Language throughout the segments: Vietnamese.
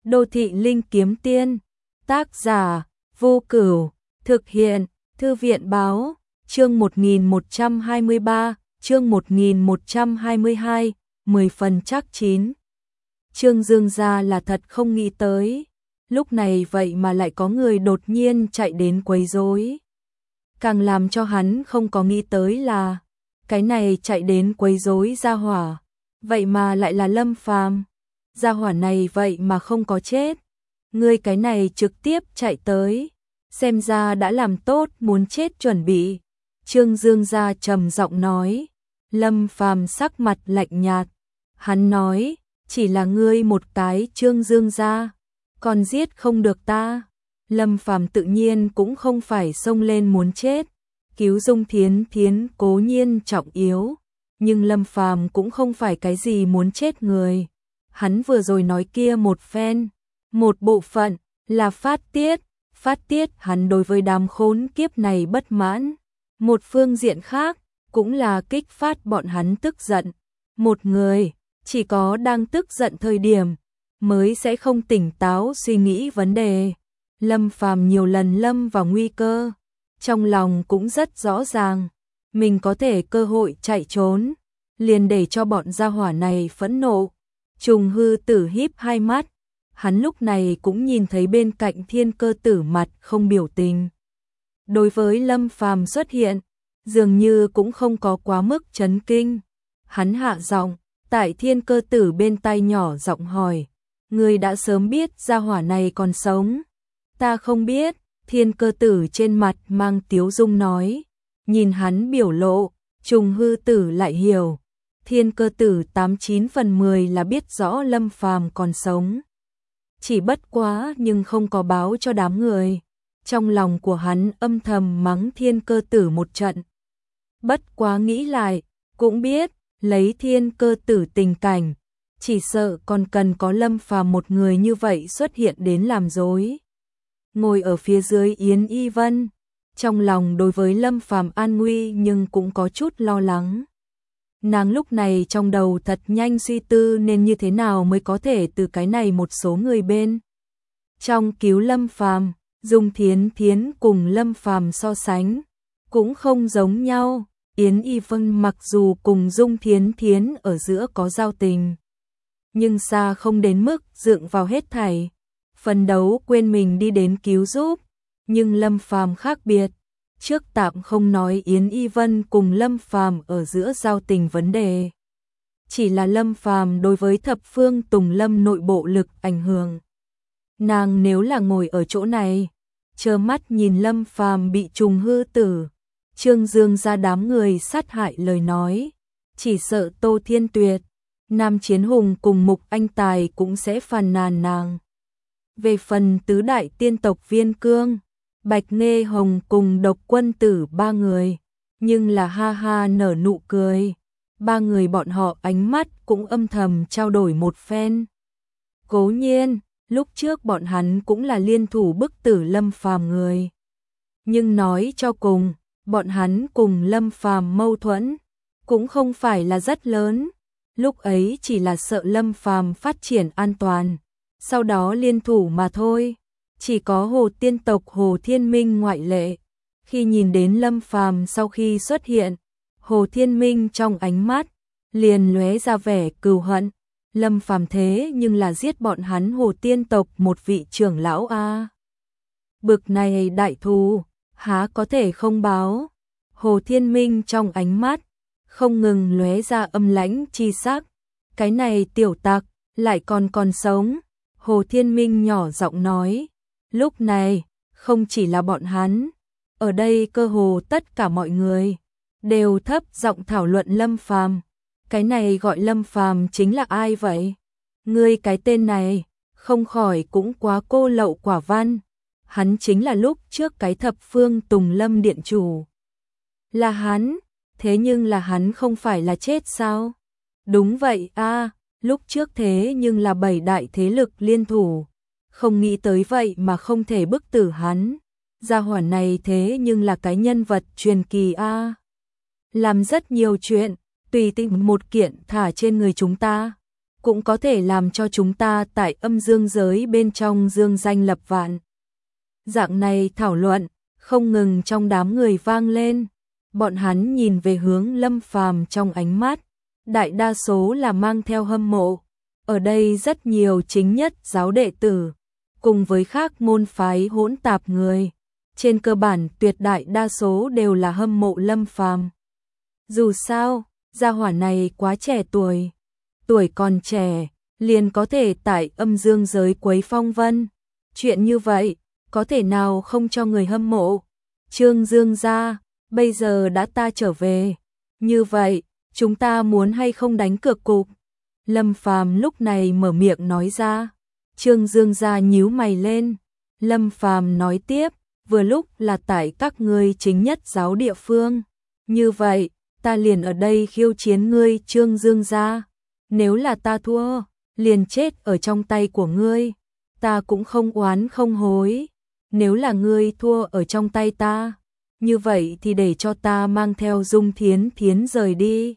Đô thị linh kiếm tiên. Tác giả Vô Cửu. Thực hiện Thư viện báo. Chương 1123, chương 1122, 10 phần chắc chín. Trương Dương gia là thật không nghĩ tới, lúc này vậy mà lại có người đột nhiên chạy đến quấy rối. Càng làm cho hắn không có nghĩ tới là, cái này chạy đến quấy rối gia hỏa, vậy mà lại là Lâm Phàm. Gia hỏa này vậy mà không có chết. Ngươi cái này trực tiếp chạy tới, xem ra đã làm tốt muốn chết chuẩn bị. Trương Dương gia trầm giọng nói. Lâm Phàm sắc mặt lạnh nhạt, hắn nói, chỉ là ngươi một cái Trương Dương gia, còn giết không được ta. Lâm Phàm tự nhiên cũng không phải xông lên muốn chết, cứu Dung Thiến Thiến cố nhiên trọng yếu, nhưng Lâm Phàm cũng không phải cái gì muốn chết người. Hắn vừa rồi nói kia một phen, một bộ phận là phát tiết hắn đối với đám khốn kiếp này bất mãn. Một phương diện khác cũng là kích phát bọn hắn tức giận. Một người chỉ có đang tức giận thời điểm mới sẽ không tỉnh táo suy nghĩ vấn đề. Lâm Phàm nhiều lần lâm vào nguy cơ, trong lòng cũng rất rõ ràng, mình có thể cơ hội chạy trốn, liền để cho bọn gia hỏa này phẫn nộ. Trùng Hư Tử híp hai mắt, hắn lúc này cũng nhìn thấy bên cạnh Thiên Cơ Tử mặt không biểu tình. Đối với Lâm Phàm xuất hiện, dường như cũng không có quá mức chấn kinh. Hắn hạ giọng, tại Thiên Cơ Tử bên tai nhỏ giọng hỏi, ngươi đã sớm biết gia hỏa này còn sống? Ta không biết. Thiên Cơ Tử trên mặt mang tiếu dung nói. Nhìn hắn biểu lộ, Trùng Hư Tử lại hiểu. Thiên Cơ Tử 89 phần 10 là biết rõ Lâm Phàm còn sống. Chỉ bất quá nhưng không có báo cho đám người. Trong lòng của hắn âm thầm mắng Thiên Cơ Tử một trận. Bất quá nghĩ lại, cũng biết, lấy Thiên Cơ Tử tình cảnh, chỉ sợ còn cần có Lâm Phàm một người như vậy xuất hiện đến làm dối. Ngồi ở phía dưới Yến Y Vân, trong lòng đối với Lâm Phàm an nguy nhưng cũng có chút lo lắng. Nàng lúc này trong đầu thật nhanh suy tư nên như thế nào mới có thể từ cái này một số người bên trong cứu Lâm Phàm. Dung Thiến Thiến cùng Lâm Phàm so sánh cũng không giống nhau. Yến Y Vân mặc dù cùng Dung Thiến Thiến ở giữa có giao tình, nhưng xa không đến mức dựa vào hết thảy, phấn đấu quên mình đi đến cứu giúp. Nhưng Lâm Phàm khác biệt, trước tạm không nói Yến Y Vân cùng Lâm Phàm ở giữa giao tình vấn đề, chỉ là Lâm Phàm đối với thập phương Tùng Lâm nội bộ lực ảnh hưởng. Nàng nếu là ngồi ở chỗ này, trơ mắt nhìn Lâm Phàm bị Trùng Hư Tử, Trương Dương ra đám người sát hại lời nói, chỉ sợ Tô Thiên Tuyệt, Nam Chiến Hùng cùng Mục Anh Tài cũng sẽ phàn nàn nàng. Về phần tứ đại tiên tộc Viên Cương, Bạch Nghê Hồng cùng Độc Quân Tử ba người, nhưng là ha ha nở nụ cười. Ba người bọn họ ánh mắt cũng âm thầm trao đổi một phen. Cố nhiên, lúc trước bọn hắn cũng là liên thủ bức tử Lâm Phàm người. Nhưng nói cho cùng, bọn hắn cùng Lâm Phàm mâu thuẫn cũng không phải là rất lớn. Lúc ấy chỉ là sợ Lâm Phàm phát triển an toàn, sau đó liên thủ mà thôi. Chỉ có Hồ Tiên tộc Hồ Thiên Minh ngoại lệ. Khi nhìn đến Lâm Phàm sau khi xuất hiện, Hồ Thiên Minh trong ánh mắt liền lóe ra vẻ cừu hận. Lâm Phàm thế nhưng là giết bọn hắn Hồ Tiên tộc một vị trưởng lão a. Bực này đại thù, há có thể không báo. Hồ Thiên Minh trong ánh mắt không ngừng lóe ra âm lãnh chi sắc. Cái này tiểu tặc lại còn sống. Hồ Thiên Minh nhỏ giọng nói. Lúc này, không chỉ là bọn hắn, ở đây cơ hồ tất cả mọi người đều thấp giọng thảo luận Lâm Phàm. Cái này gọi Lâm Phàm chính là ai vậy? Ngươi cái tên này, không khỏi cũng quá cô lậu quả văn. Hắn chính là lúc trước cái thập phương Tùng Lâm điện chủ. Là hắn, thế nhưng là hắn không phải là chết sao? Đúng vậy a, lúc trước thế nhưng là 7 đại thế lực liên thủ. Không nghĩ tới vậy mà không thể bức tử hắn. Gia hỏa này thế nhưng là cái nhân vật truyền kỳ a. Làm rất nhiều chuyện, tùy tiện một kiện thả trên người chúng ta, cũng có thể làm cho chúng ta tại âm dương giới bên trong dương danh lập vạn. Dạng này thảo luận, không ngừng trong đám người vang lên, bọn hắn nhìn về hướng Lâm Phàm trong ánh mắt, đại đa số là mang theo hâm mộ. Ở đây rất nhiều chính nhất giáo đệ tử, cùng với khác môn phái hỗn tạp người, trên cơ bản tuyệt đại đa số đều là hâm mộ Lâm Phàm. Dù sao, gia hỏa này quá trẻ tuổi còn trẻ, liền có thể tại âm dương giới quấy phong vân. Chuyện như vậy, có thể nào không cho người hâm mộ? Trương Dương gia, bây giờ đã ta trở về. Như vậy, chúng ta muốn hay không đánh cược cục? Lâm Phàm lúc này mở miệng nói ra. Trương Dương gia nhíu mày lên. Lâm Phàm nói tiếp, vừa lúc là tại các ngươi chính nhất giáo địa phương. Như vậy, ta liền ở đây khiêu chiến ngươi Trương Dương gia. Nếu là ta thua, liền chết ở trong tay của ngươi. Ta cũng không oán không hối. Nếu là ngươi thua ở trong tay ta, như vậy thì để cho ta mang theo Dung Thiến Thiến rời đi.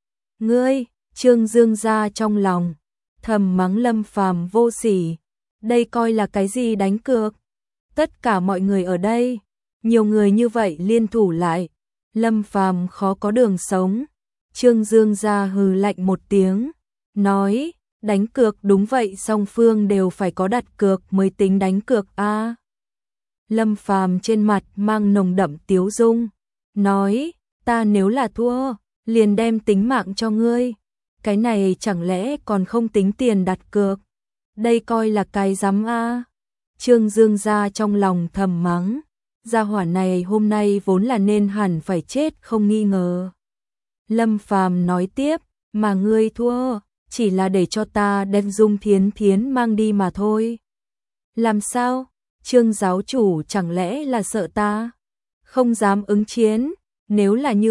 Ngươi, Trương Dương gia trong lòng thầm mắng Lâm Phàm vô sỉ, đây coi là cái gì đánh cược? Tất cả mọi người ở đây, nhiều người như vậy liên thủ lại, Lâm Phàm khó có đường sống. Trương Dương gia hừ lạnh một tiếng, nói, đánh cược đúng vậy, song phương đều phải có đặt cược mới tính đánh cược a. Lâm Phàm trên mặt mang nồng đậm tiếu dung, nói, ta nếu là thua, liền đem tính mạng cho ngươi. Cái này chẳng lẽ còn không tính tiền đặt cược? Đây coi là cái rắm a. Trương Dương gia trong lòng thầm mắng, gia hỏa này hôm nay vốn là nên hẳn phải chết không nghi ngờ. Lâm Phàm nói tiếp, mà ngươi thua, chỉ là để cho ta đem Dung Thiến Thiến mang đi mà thôi. Làm sao? Trương giáo chủ chẳng lẽ là sợ ta không dám ứng chiến? Nếu là như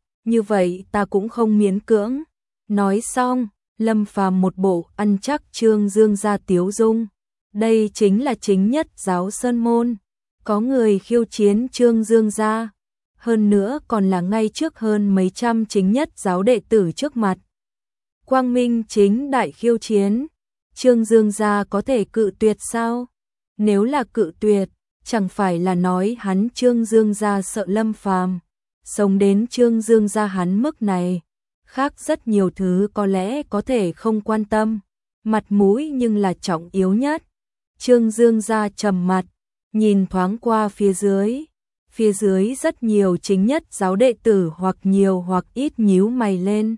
vậy ta cũng không miễn cưỡng. Nói xong, Lâm Phàm một bộ ăn chắc Trương Dương gia tiếu dung. Đây chính là chính nhất giáo sơn môn, có người khiêu chiến Trương Dương gia, hơn nữa còn là ngay trước hơn mấy trăm chính nhất giáo đệ tử trước mặt. Quang minh chính đại khiêu chiến, Trương Dương gia có thể cự tuyệt sao? Nếu là cự tuyệt, chẳng phải là nói hắn Trương Dương gia sợ Lâm Phàm sống đến Trương Dương gia hắn mức này, khác rất nhiều thứ có lẽ có thể không quan tâm, mặt mũi nhưng là trọng yếu nhất. Trương Dương gia trầm mặt, nhìn thoáng qua phía dưới rất nhiều chính nhất giáo đệ tử hoặc nhiều hoặc ít nhíu mày lên.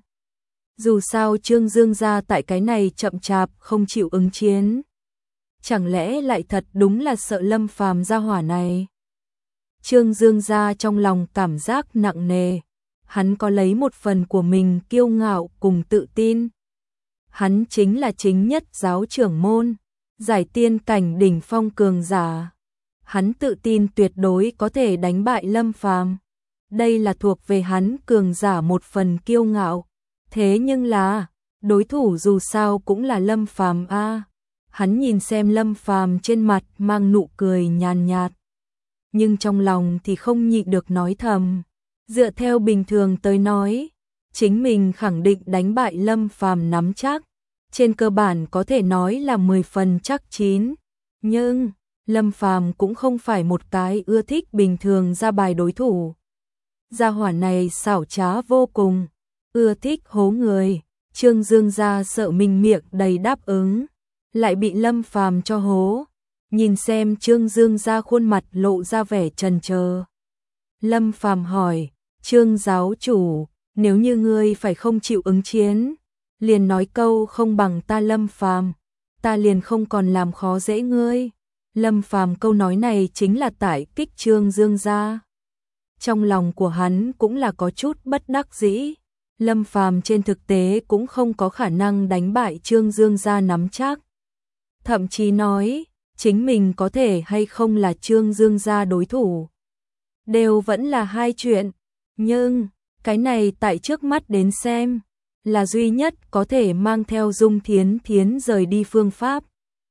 Dù sao Trương Dương gia tại cái này chậm chạp không chịu ứng chiến, chẳng lẽ lại thật đúng là sợ Lâm Phàm gia hỏa này? Trương Dương gia trong lòng cảm giác nặng nề, hắn có lấy một phần của mình kiêu ngạo cùng tự tin. Hắn chính là chính nhất giáo trưởng môn, giải tiên cảnh đỉnh phong cường giả. Hắn tự tin tuyệt đối có thể đánh bại Lâm Phàm. Đây là thuộc về hắn cường giả một phần kiêu ngạo. Thế nhưng là, đối thủ dù sao cũng là Lâm Phàm a. Hắn nhìn xem Lâm Phàm trên mặt mang nụ cười nhàn nhạt, nhưng trong lòng thì không nhịn được nói thầm, dựa theo bình thường tới nói, chính mình khẳng định đánh bại Lâm Phàm nắm chắc, trên cơ bản có thể nói là 10 phần chắc chín, nhưng Lâm Phàm cũng không phải một cái ưa thích bình thường ra bài đối thủ. Gia hỏa này xảo trá vô cùng, ưa thích hố người. Trương Dương gia sợ mình miệng đầy đáp ứng, lại bị Lâm Phàm cho hố. Nhìn xem Trương Dương gia khuôn mặt lộ ra vẻ chần chờ. Lâm Phàm hỏi, Trương giáo chủ, nếu như ngươi phải không chịu ứng chiến, liền nói câu không bằng ta Lâm Phàm, ta liền không còn làm khó dễ ngươi. Lâm Phàm câu nói này chính là tại kích Trương Dương gia. Trong lòng của hắn cũng là có chút bất đắc dĩ. Lâm Phàm trên thực tế cũng không có khả năng đánh bại Trương Dương gia nắm chắc. Thậm chí nói, chính mình có thể hay không là Trương Dương gia đối thủ, đều vẫn là hai chuyện. Nhưng, cái này tại trước mắt đến xem, là duy nhất có thể mang theo Dung Thiến Thiến rời đi phương pháp.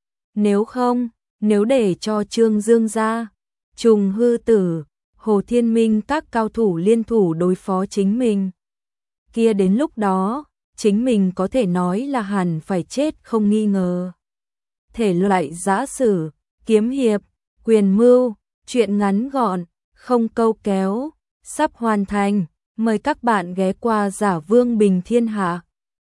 Nếu không, nếu để cho Trương Dương gia, Trùng Hư Tử, Hồ Thiên Minh các cao thủ liên thủ đối phó chính mình, kia đến lúc đó, chính mình có thể nói là hẳn phải chết không nghi ngờ. Thể loại giã sử, kiếm hiệp, quyền mưu, truyện ngắn gọn, không câu kéo, sắp hoàn thành. Mời các bạn ghé qua Giả Vương Bình Thiên Hạ.